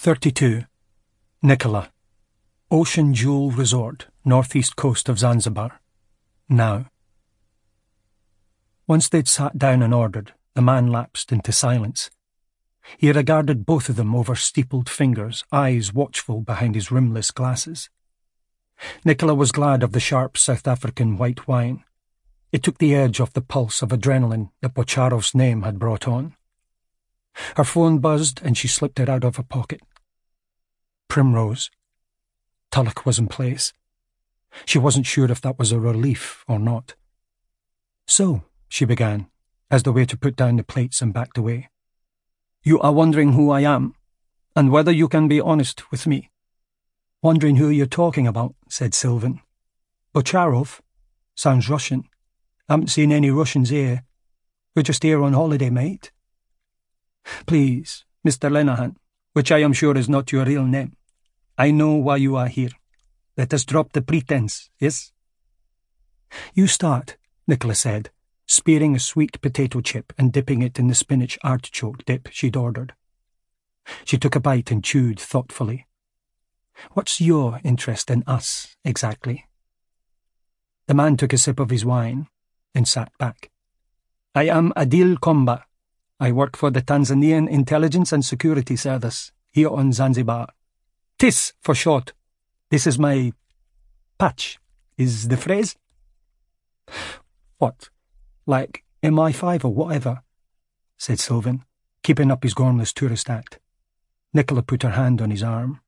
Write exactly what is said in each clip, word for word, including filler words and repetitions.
thirty-two. Nicola. Ocean Jewel Resort, northeast coast of Zanzibar. Now. Once they'd sat down and ordered, the man lapsed into silence. He regarded both of them over steepled fingers, eyes watchful behind his rimless glasses. Nicola was glad of the sharp South African white wine. It took the edge off the pulse of adrenaline that Bocharov's name had brought on. Her phone buzzed and she slipped it out of her pocket. Primrose. Tulloch was in place. She wasn't sure if that was a relief or not. So, she began, as the waiter put down the plates and backed away. You are wondering who I am, and whether you can be honest with me. Wondering who you're talking about, said Sylvan. Bocharov? Sounds Russian. Haven't seen any Russians here. We're just here on holiday, mate. Please, Mister Lenehan, which I am sure is not your real name. I know why you are here. Let us drop the pretense, yes? You start, Nicola said, spearing a sweet potato chip and dipping it in the spinach artichoke dip she'd ordered. She took a bite and chewed thoughtfully. What's your interest in us, exactly? The man took a sip of his wine and sat back. I am Adil Komba. I work for the Tanzanian Intelligence and Security Service, here on Zanzibar. T I S for short. This is my patch, is the phrase? What? Like M I five or whatever? Said Sylvan, keeping up his gormless tourist act. Nicola put her hand on his arm.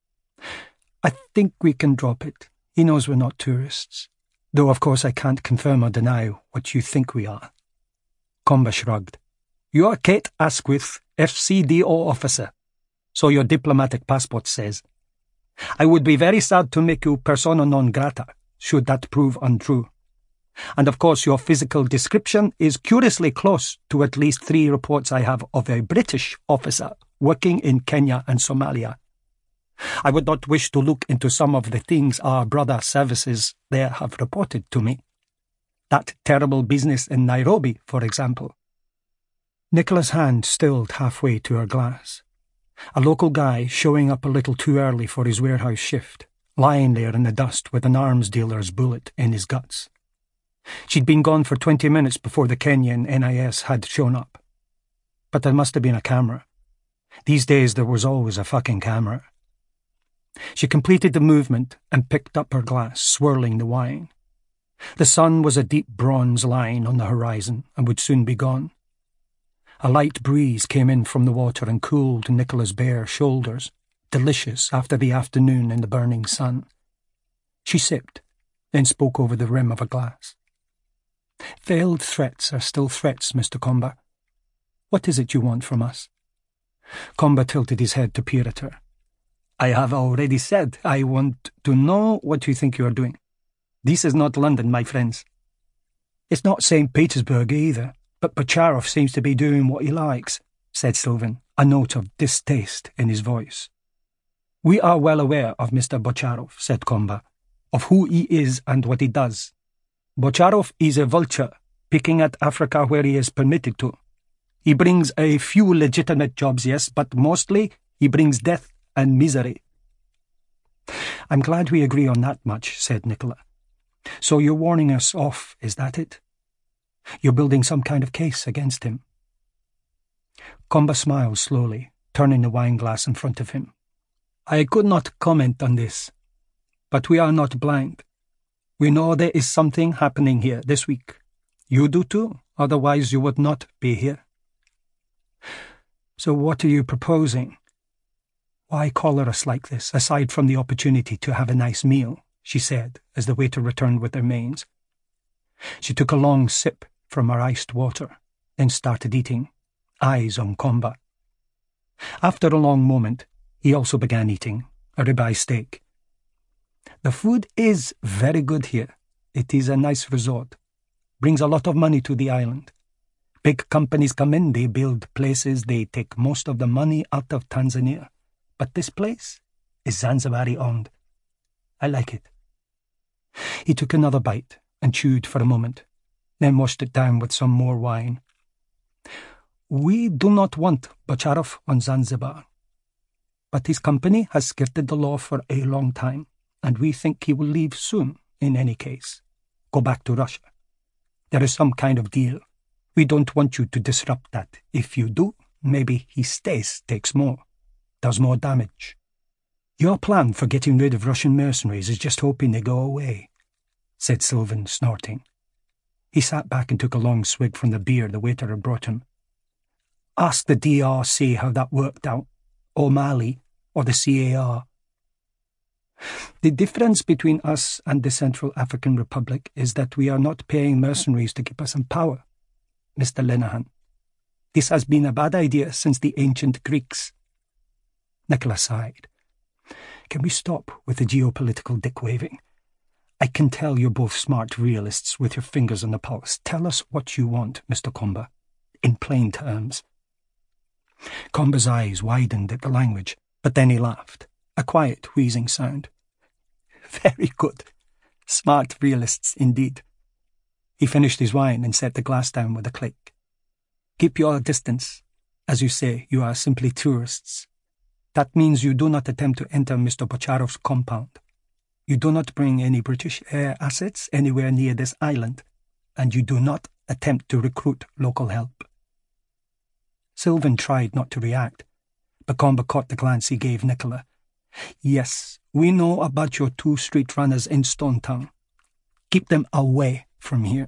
I think we can drop it. He knows we're not tourists. Though, of course, I can't confirm or deny what you think we are. Komba shrugged. You're Kate Asquith, F C D O officer. So your diplomatic passport says. I would be very sad to make you persona non grata, should that prove untrue. And of course your physical description is curiously close to at least three reports I have of a British officer working in Kenya and Somalia. I would not wish to look into some of the things our brother services there have reported to me. That terrible business in Nairobi, for example. Nicola's hand stilled halfway to her glass. A local guy showing up a little too early for his warehouse shift, lying there in the dust with an arms dealer's bullet in his guts. She'd been gone for twenty minutes before the Kenyan N I S had shown up. But there must have been a camera. These days there was always a fucking camera. She completed the movement and picked up her glass, swirling the wine. The sun was a deep bronze line on the horizon and would soon be gone. A light breeze came in from the water and cooled Nicola's bare shoulders, delicious after the afternoon in the burning sun. She sipped, then spoke over the rim of a glass. Veiled threats are still threats, Mister Komba. What is it you want from us? Komba tilted his head to peer at her. I have already said I want to know what you think you are doing. This is not London, my friends. It's not Saint Petersburg either. But Bocharov seems to be doing what he likes, said Sylvan, a note of distaste in his voice. We are well aware of Mister Bocharov, said Komba, of who he is and what he does. Bocharov is a vulture, picking at Africa where he is permitted to. He brings a few legitimate jobs, yes, but mostly he brings death and misery. I'm glad we agree on that much, said Nicola. So you're warning us off, is that it? You're building some kind of case against him. Komba smiled slowly, turning the wine glass in front of him. I could not comment on this, but we are not blind. We know there is something happening here this week. You do too, otherwise you would not be here. So what are you proposing? Why collar us like this, aside from the opportunity to have a nice meal? She said, as the waiter returned with their mains. She took a long sip from her iced water, then started eating, eyes on Komba. After a long moment, he also began eating, a ribeye steak. The food is very good here. It is a nice resort. Brings a lot of money to the island. Big companies come in, they build places, they take most of the money out of Tanzania. But this place is Zanzibari owned. I like it. He took another bite and chewed for a moment, then washed it down with some more wine. We do not want Bocharov on Zanzibar. But his company has skirted the law for a long time, and we think he will leave soon, in any case. Go back to Russia. There is some kind of deal. We don't want you to disrupt that. If you do, maybe he stays, takes more, does more damage. Your plan for getting rid of Russian mercenaries is just hoping they go away, said Sylvan, snorting. He sat back and took a long swig from the beer the waiter had brought him. Ask the D R C how that worked out, or Mali, or the C A R. The difference between us and the Central African Republic is that we are not paying mercenaries to keep us in power, Mister Lenihan. This has been a bad idea since the ancient Greeks. Nicholas sighed. Can we stop with the geopolitical dick-waving? I can tell you're both smart realists with your fingers on the pulse. Tell us what you want, Mister Comba, in plain terms. Comba's eyes widened at the language, but then he laughed, a quiet, wheezing sound. Very good. Smart realists indeed. He finished his wine and set the glass down with a click. Keep your distance. As you say, you are simply tourists. That means you do not attempt to enter Mister Bocharov's compound. You do not bring any British air assets anywhere near this island, and you do not attempt to recruit local help. Sylvan tried not to react, but Comba caught the glance he gave Nicola. Yes, we know about your two street runners in Stone Town. Keep them away from here.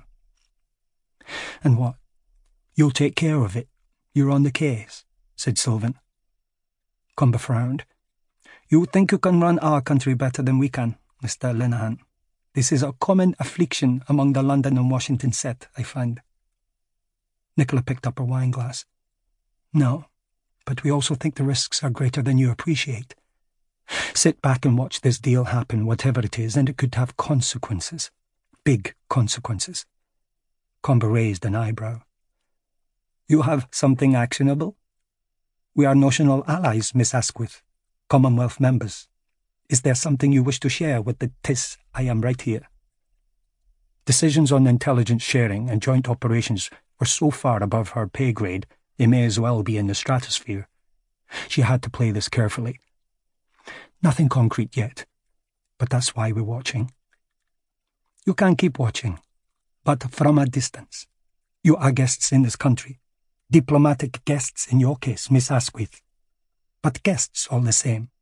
And what? You'll take care of it. You're on the case, said Sylvan. Comba frowned. You think you can run our country better than we can, Mister Lenihan. This is a common affliction among the London and Washington set, I find. Nicola picked up her wine glass. No, but we also think the risks are greater than you appreciate. Sit back and watch this deal happen, whatever it is, and it could have consequences. Big consequences. Comba raised an eyebrow. You have something actionable? We are notional allies, Miss Asquith, Commonwealth members. Is there something you wish to share with the T I S? I am right here. Decisions on intelligence sharing and joint operations were so far above her pay grade, they may as well be in the stratosphere. She had to play this carefully. Nothing concrete yet, but that's why we're watching. You can keep watching, but from a distance. You are guests in this country. Diplomatic guests in your case, Miss Asquith. But guests all the same.